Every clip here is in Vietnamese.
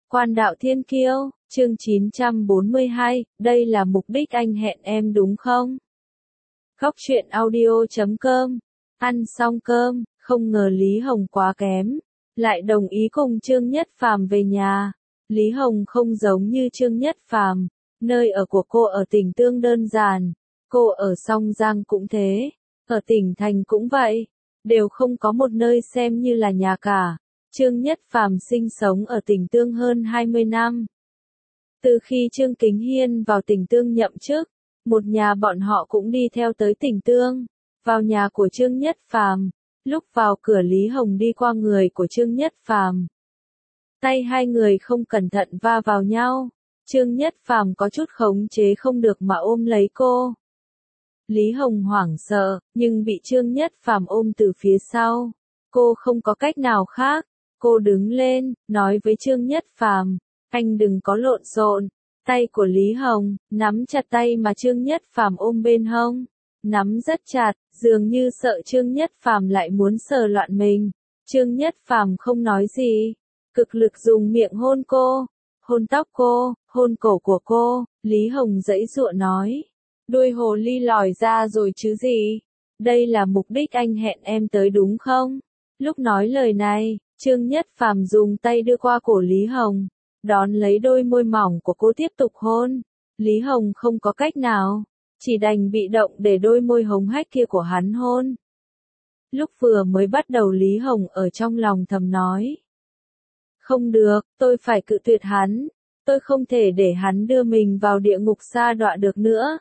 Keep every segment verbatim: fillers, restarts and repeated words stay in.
Quan đạo thiên kiêu, chương chín trăm bốn mươi hai, đây là mục đích anh hẹn em đúng không? Góc truyện audio chấm com. Ăn xong cơm, không ngờ Lý Hồng quá kém, lại đồng ý cùng Trương Nhất Phàm về nhà. Lý Hồng không giống như Trương Nhất Phàm, nơi ở của cô ở tỉnh Tương đơn giản, cô ở Song Giang cũng thế, ở tỉnh thành cũng vậy, đều không có một nơi xem như là nhà cả. Trương Nhất Phàm sinh sống ở tỉnh Tương hơn hai mươi năm. Từ khi Trương Kính Hiên vào tỉnh Tương nhậm chức, một nhà bọn họ cũng đi theo tới tỉnh Tương, vào nhà của Trương Nhất Phàm. Lúc vào cửa Lý Hồng đi qua người của Trương Nhất Phàm. Tay hai người không cẩn thận va vào nhau, Trương Nhất Phàm có chút khống chế không được mà ôm lấy cô. Lý Hồng hoảng sợ, nhưng bị Trương Nhất Phàm ôm từ phía sau. Cô không có cách nào khác, cô đứng lên, nói với Trương Nhất Phàm, anh đừng có lộn xộn. Tay của Lý Hồng nắm chặt tay mà Trương Nhất Phàm ôm bên hông, nắm rất chặt, dường như sợ Trương Nhất Phàm lại muốn sờ loạn mình. Trương Nhất Phàm không nói gì, cực lực dùng miệng hôn cô, hôn tóc cô, hôn cổ của cô. Lý Hồng giãy giụa nói, đuôi hồ ly lòi ra rồi chứ gì, đây là mục đích anh hẹn em tới đúng không? Lúc nói lời này, Trương Nhất Phàm dùng tay đưa qua cổ Lý Hồng, đón lấy đôi môi mỏng của cô tiếp tục hôn. Lý Hồng không có cách nào, chỉ đành bị động để đôi môi hống hách kia của hắn hôn. Lúc vừa mới bắt đầu Lý Hồng ở trong lòng thầm nói, không được, tôi phải cự tuyệt hắn, tôi không thể để hắn đưa mình vào địa ngục sa đọa được nữa.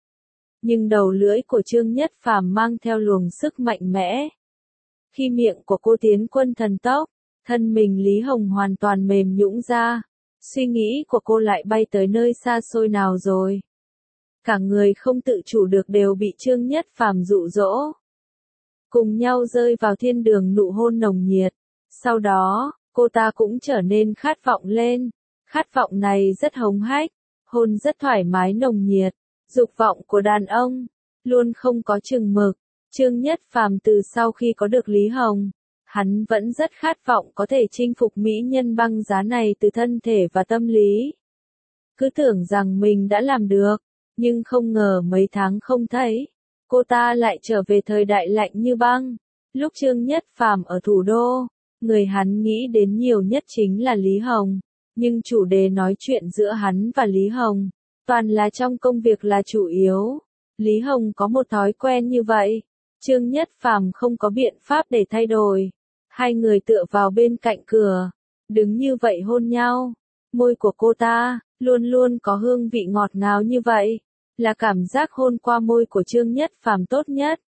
Nhưng đầu lưỡi của Trương Nhất Phàm mang theo luồng sức mạnh mẽ. Khi miệng của cô tiến quân thần tốc, thân mình Lý Hồng hoàn toàn mềm nhũn ra, suy nghĩ của cô lại bay tới nơi xa xôi nào rồi. Cả người không tự chủ được đều bị Trương Nhất Phàm dụ dỗ. Cùng nhau rơi vào thiên đường nụ hôn nồng nhiệt. Sau đó, cô ta cũng trở nên khát vọng lên. Khát vọng này rất hống hách, hôn rất thoải mái nồng nhiệt. Dục vọng của đàn ông luôn không có chừng mực. Trương Nhất Phàm từ sau khi có được Lý Hồng, hắn vẫn rất khát vọng có thể chinh phục mỹ nhân băng giá này từ thân thể và tâm lý. Cứ tưởng rằng mình đã làm được, nhưng không ngờ mấy tháng không thấy, cô ta lại trở về thời đại lạnh như băng. Lúc Trương Nhất Phàm ở thủ đô, người hắn nghĩ đến nhiều nhất chính là Lý Hồng, nhưng chủ đề nói chuyện giữa hắn và Lý Hồng, toàn là trong công việc là chủ yếu. Lý Hồng có một thói quen như vậy, Trương Nhất Phàm không có biện pháp để thay đổi. Hai người tựa vào bên cạnh cửa, đứng như vậy hôn nhau. Môi của cô ta luôn luôn có hương vị ngọt ngào như vậy, là cảm giác hôn qua môi của Trương Nhất Phàm tốt nhất,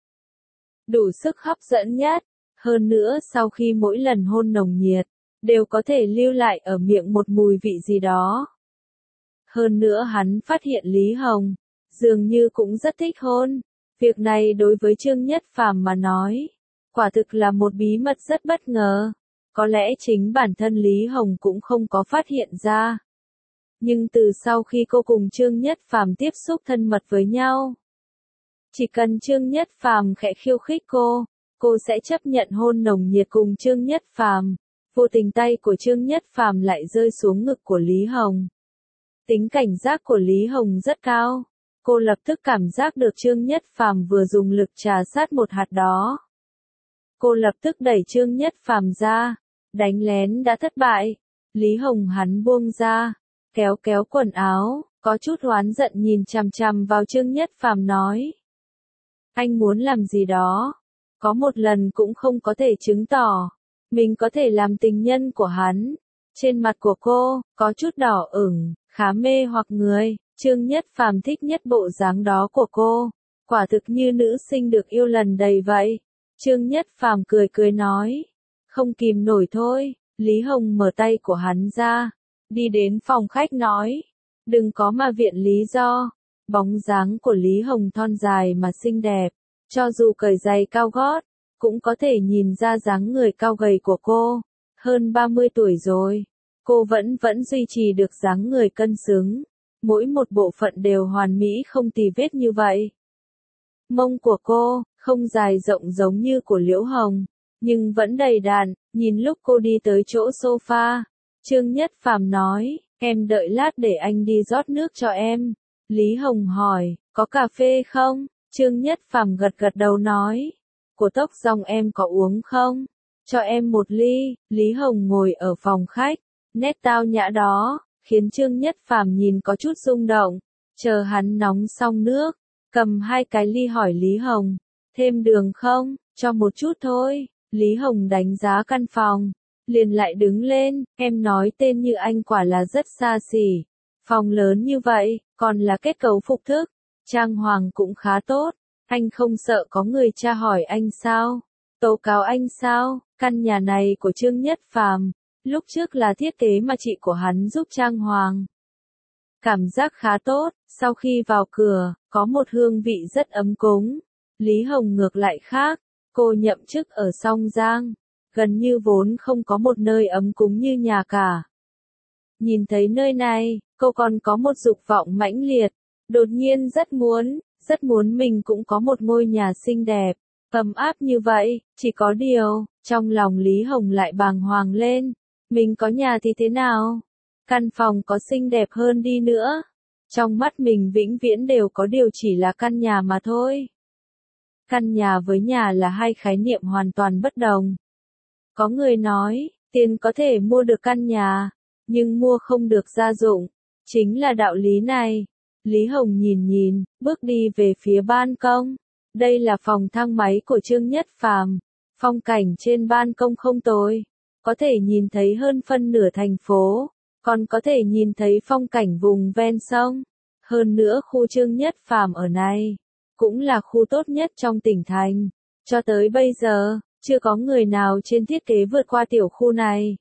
đủ sức hấp dẫn nhất. Hơn nữa sau khi mỗi lần hôn nồng nhiệt, đều có thể lưu lại ở miệng một mùi vị gì đó. Hơn nữa hắn phát hiện Lý Hồng dường như cũng rất thích hôn. Việc này đối với Trương Nhất Phàm mà nói, quả thực là một bí mật rất bất ngờ. Có lẽ chính bản thân Lý Hồng cũng không có phát hiện ra. Nhưng từ sau khi cô cùng Trương Nhất Phàm tiếp xúc thân mật với nhau, chỉ cần Trương Nhất Phàm khẽ khiêu khích cô, cô sẽ chấp nhận hôn nồng nhiệt cùng Trương Nhất Phàm. Vô tình tay của Trương Nhất Phàm lại rơi xuống ngực của Lý Hồng. Tính cảnh giác của Lý Hồng rất cao. Cô lập tức cảm giác được Trương Nhất Phàm vừa dùng lực trà sát một hạt đó. Cô lập tức đẩy Trương Nhất Phàm ra. Đánh lén đã thất bại. Lý Hồng hắn buông ra, kéo kéo quần áo, có chút oán giận nhìn chằm chằm vào Trương Nhất Phàm nói. Anh muốn làm gì đó? Có một lần cũng không có thể chứng tỏ mình có thể làm tình nhân của hắn. Trên mặt của cô có chút đỏ ửng, khá mê hoặc người. Trương Nhất Phàm thích nhất bộ dáng đó của cô, quả thực như nữ sinh được yêu lần đầy vậy. Trương Nhất Phàm cười cười nói, không kìm nổi thôi. Lý Hồng mở tay của hắn ra, đi đến phòng khách nói, đừng có mà viện lý do. Bóng dáng của Lý Hồng thon dài mà xinh đẹp, cho dù cởi giày cao gót, cũng có thể nhìn ra dáng người cao gầy của cô. Hơn ba mươi tuổi rồi, cô vẫn vẫn duy trì được dáng người cân xứng. Mỗi một bộ phận đều hoàn mỹ không tì vết như vậy. Mông của cô không dài rộng giống như của Liễu Hồng, nhưng vẫn đầy đặn. Nhìn lúc cô đi tới chỗ sofa, Trương Nhất Phàm nói, em đợi lát để anh đi rót nước cho em. Lý Hồng hỏi, có cà phê không? Trương Nhất Phàm gật gật đầu nói, của tốc dòng em có uống không? Cho em một ly. Lý Hồng ngồi ở phòng khách, nét tao nhã đó, khiến Trương Nhất Phàm nhìn có chút rung động. Chờ hắn nóng xong nước, cầm hai cái ly hỏi Lý Hồng, thêm đường không? Cho một chút thôi. Lý Hồng đánh giá căn phòng, liền lại đứng lên, em nói tên như anh quả là rất xa xỉ. Phòng lớn như vậy, còn là kết cấu phục thức, trang hoàng cũng khá tốt, anh không sợ có người tra hỏi anh sao? Tố cáo anh sao? Căn nhà này của Trương Nhất Phàm, lúc trước là thiết kế mà chị của hắn giúp trang hoàng. Cảm giác khá tốt, sau khi vào cửa, có một hương vị rất ấm cúng. Lý Hồng ngược lại khác, cô nhậm chức ở Song Giang, gần như vốn không có một nơi ấm cúng như nhà cả. Nhìn thấy nơi này, cô còn có một dục vọng mãnh liệt, đột nhiên rất muốn, rất muốn mình cũng có một ngôi nhà xinh đẹp, ấm áp như vậy, chỉ có điều, trong lòng Lý Hồng lại bàng hoàng lên, mình có nhà thì thế nào? Căn phòng có xinh đẹp hơn đi nữa, trong mắt mình vĩnh viễn đều có điều chỉ là căn nhà mà thôi. Căn nhà với nhà là hai khái niệm hoàn toàn bất đồng. Có người nói, tiền có thể mua được căn nhà, nhưng mua không được gia dụng. Chính là đạo lý này. Lý Hồng nhìn nhìn, bước đi về phía ban công. Đây là phòng thang máy của Trương Nhất Phàm. Phong cảnh trên ban công không tồi, có thể nhìn thấy hơn phân nửa thành phố, còn có thể nhìn thấy phong cảnh vùng ven sông. Hơn nữa khu Trương Nhất Phàm ở này, cũng là khu tốt nhất trong tỉnh thành. Cho tới bây giờ, chưa có người nào trên thiết kế vượt qua tiểu khu này.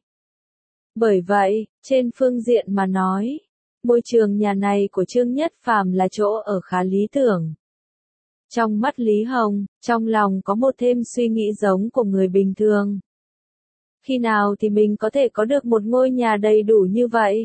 Bởi vậy, trên phương diện mà nói, môi trường nhà này của Trương Nhất Phàm là chỗ ở khá lý tưởng. Trong mắt Lý Hồng, trong lòng có một thêm suy nghĩ giống của người bình thường. Khi nào thì mình có thể có được một ngôi nhà đầy đủ như vậy?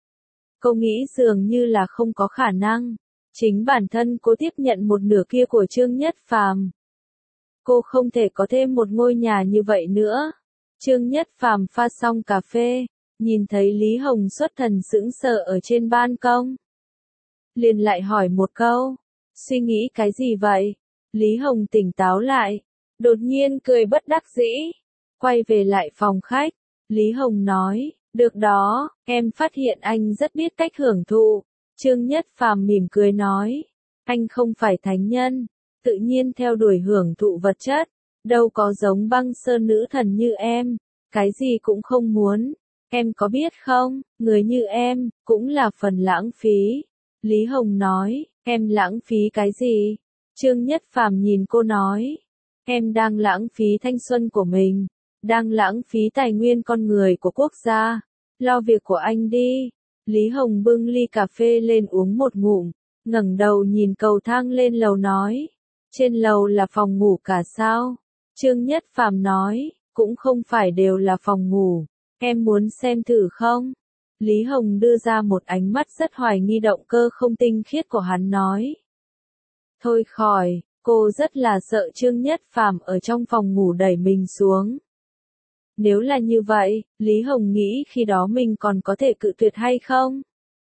Cô nghĩ dường như là không có khả năng. Chính bản thân cô tiếp nhận một nửa kia của Trương Nhất Phàm. Cô không thể có thêm một ngôi nhà như vậy nữa. Trương Nhất Phàm pha xong cà phê, nhìn thấy Lý Hồng xuất thần sững sờ ở trên ban công. Liền lại hỏi một câu, suy nghĩ cái gì vậy? Lý Hồng tỉnh táo lại, đột nhiên cười bất đắc dĩ, quay về lại phòng khách. Lý Hồng nói, được đó, em phát hiện anh rất biết cách hưởng thụ. Trương Nhất Phàm mỉm cười nói, anh không phải thánh nhân, tự nhiên theo đuổi hưởng thụ vật chất, đâu có giống Băng Sơn nữ thần như em, cái gì cũng không muốn. Em có biết không, người như em, cũng là phần lãng phí. Lý Hồng nói, em lãng phí cái gì? Trương Nhất Phàm nhìn cô nói, em đang lãng phí thanh xuân của mình, đang lãng phí tài nguyên con người của quốc gia. Lo việc của anh đi. Lý Hồng bưng ly cà phê lên uống một ngụm, ngẩng đầu nhìn cầu thang lên lầu nói, trên lầu là phòng ngủ cả sao? Trương Nhất Phàm nói, cũng không phải đều là phòng ngủ, em muốn xem thử không? Lý Hồng đưa ra một ánh mắt rất hoài nghi động cơ không tinh khiết của hắn nói. Thôi khỏi, cô rất là sợ Trương Nhất Phàm ở trong phòng ngủ đẩy mình xuống. Nếu là như vậy, Lý Hồng nghĩ khi đó mình còn có thể cự tuyệt hay không?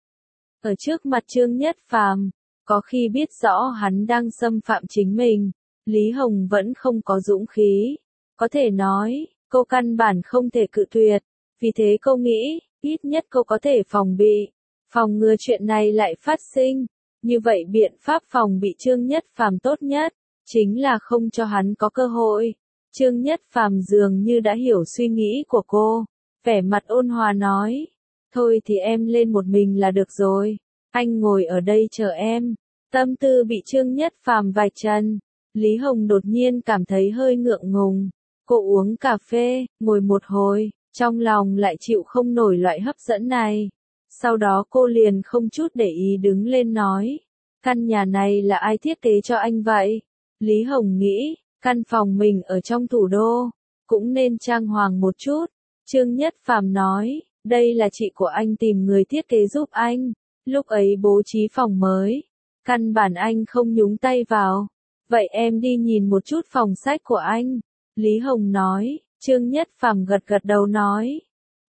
Ở trước mặt Trương Nhất Phàm, có khi biết rõ hắn đang xâm phạm chính mình, Lý Hồng vẫn không có dũng khí. Có thể nói, cô căn bản không thể cự tuyệt, vì thế cô nghĩ, ít nhất cô có thể phòng bị, phòng ngừa chuyện này lại phát sinh. Như vậy biện pháp phòng bị Trương Nhất Phàm tốt nhất, chính là không cho hắn có cơ hội. Trương Nhất Phàm dường như đã hiểu suy nghĩ của cô, vẻ mặt ôn hòa nói, thôi thì em lên một mình là được rồi, anh ngồi ở đây chờ em. Tâm tư bị Trương Nhất Phàm vạch trần, Lý Hồng đột nhiên cảm thấy hơi ngượng ngùng. Cô uống cà phê, ngồi một hồi, trong lòng lại chịu không nổi loại hấp dẫn này. Sau đó cô liền không chút để ý đứng lên nói, căn nhà này là ai thiết kế cho anh vậy? Lý Hồng nghĩ, căn phòng mình ở trong thủ đô, cũng nên trang hoàng một chút. Trương Nhất Phàm nói, đây là chị của anh tìm người thiết kế giúp anh, lúc ấy bố trí phòng mới, căn bản anh không nhúng tay vào. Vậy em đi nhìn một chút phòng sách của anh. Lý Hồng nói. Trương Nhất Phàm gật gật đầu nói,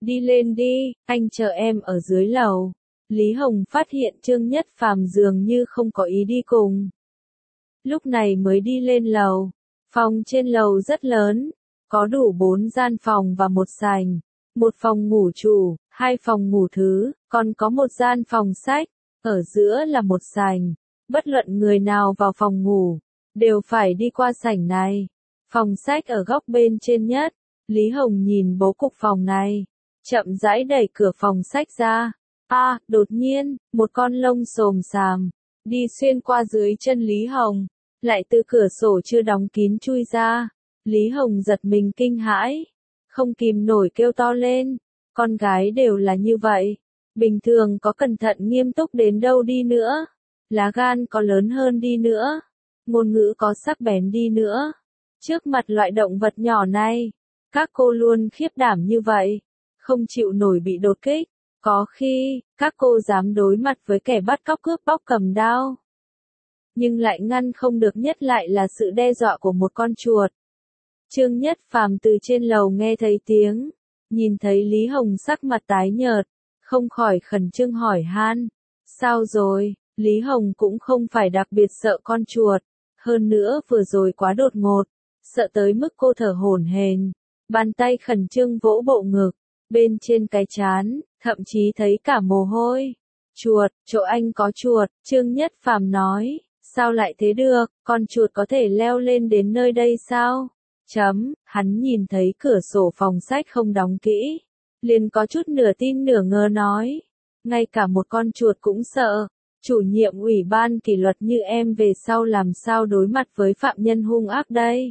Đi lên đi, anh chờ em ở dưới lầu. Lý Hồng phát hiện Trương Nhất Phàm dường như không có ý đi cùng. Lúc này mới đi lên lầu. Phòng trên lầu rất lớn, có đủ bốn gian phòng và một sảnh, một phòng ngủ chủ, hai phòng ngủ thứ, còn có một gian phòng sách, ở giữa là một sảnh. Bất luận người nào vào phòng ngủ, đều phải đi qua sảnh này. Phòng sách ở góc bên trên nhất, Lý Hồng nhìn bố cục phòng này, chậm rãi đẩy cửa phòng sách ra. A, à, đột nhiên, một con lông xồm xàm, đi xuyên qua dưới chân Lý Hồng, lại từ cửa sổ chưa đóng kín chui ra. Lý Hồng giật mình kinh hãi, không kìm nổi kêu to lên, con gái đều là như vậy, bình thường có cẩn thận nghiêm túc đến đâu đi nữa, lá gan có lớn hơn đi nữa, ngôn ngữ có sắc bén đi nữa, trước mặt loại động vật nhỏ này, các cô luôn khiếp đảm như vậy, không chịu nổi bị đột kích, có khi, các cô dám đối mặt với kẻ bắt cóc cướp bóc cầm đao. Nhưng lại ngăn không được nhất lại là sự đe dọa của một con chuột. Trương Nhất Phàm từ trên lầu nghe thấy tiếng, nhìn thấy Lý Hồng sắc mặt tái nhợt, không khỏi khẩn trương hỏi han, sao rồi? Lý Hồng cũng không phải đặc biệt sợ con chuột, hơn nữa vừa rồi quá đột ngột, sợ tới mức cô thở hổn hển, bàn tay khẩn trương vỗ bộ ngực, bên trên cái trán, thậm chí thấy cả mồ hôi. Chuột, chỗ anh có chuột, Trương Nhất Phàm nói, sao lại thế được, con chuột có thể leo lên đến nơi đây sao? Chấm, hắn nhìn thấy cửa sổ phòng sách không đóng kỹ, liền có chút nửa tin nửa ngờ nói, ngay cả một con chuột cũng sợ, chủ nhiệm ủy ban kỷ luật như em về sau làm sao đối mặt với phạm nhân hung ác đây?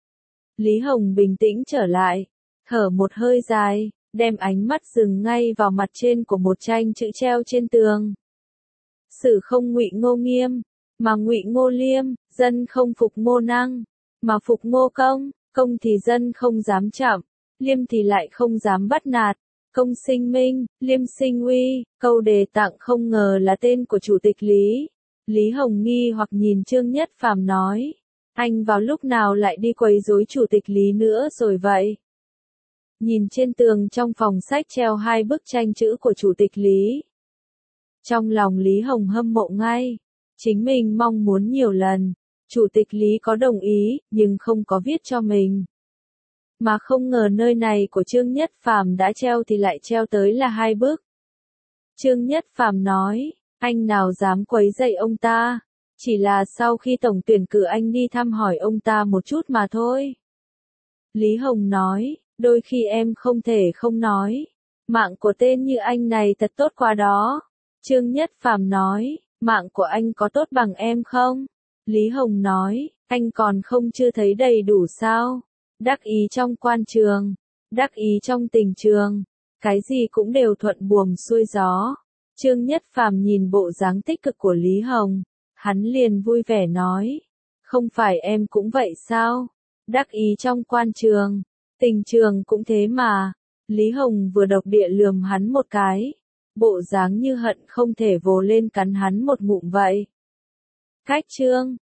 Lý Hồng bình tĩnh trở lại, thở một hơi dài, đem ánh mắt dừng ngay vào mặt trên của một tranh chữ treo trên tường. Sử không Ngụy Ngô Nghiêm, mà Ngụy Ngô Liêm, dân không phục Ngô Năng, mà phục Ngô Công, công thì dân không dám chạm, liêm thì lại không dám bắt nạt. Công sinh minh, liêm sinh uy, câu đề tặng không ngờ là tên của chủ tịch Lý. Lý Hồng nghi hoặc nhìn Trương Nhất Phàm nói, anh vào lúc nào lại đi quấy rối chủ tịch Lý nữa rồi vậy? Nhìn trên tường trong phòng sách treo hai bức tranh chữ của chủ tịch Lý. Trong lòng Lý Hồng hâm mộ ngay, chính mình mong muốn nhiều lần, chủ tịch Lý có đồng ý, nhưng không có viết cho mình. Mà không ngờ nơi này của Trương Nhất Phàm đã treo thì lại treo tới là hai bức. Trương Nhất Phàm nói, anh nào dám quấy rầy ông ta, chỉ là sau khi tổng tuyển cử anh đi thăm hỏi ông ta một chút mà thôi. Lý Hồng nói, đôi khi em không thể không nói, mạng của tên như anh này thật tốt quá đó. Trương Nhất Phàm nói, mạng của anh có tốt bằng em không? Lý Hồng nói, anh còn không chưa thấy đầy đủ sao? Đắc ý trong quan trường, đắc ý trong tình trường, cái gì cũng đều thuận buồm xuôi gió. Trương Nhất Phàm nhìn bộ dáng tích cực của Lý Hồng, hắn liền vui vẻ nói, không phải em cũng vậy sao? Đắc ý trong quan trường, tình trường cũng thế mà. Lý Hồng vừa độc địa lườm hắn một cái, bộ dáng như hận không thể vồ lên cắn hắn một ngụm vậy. Cách chương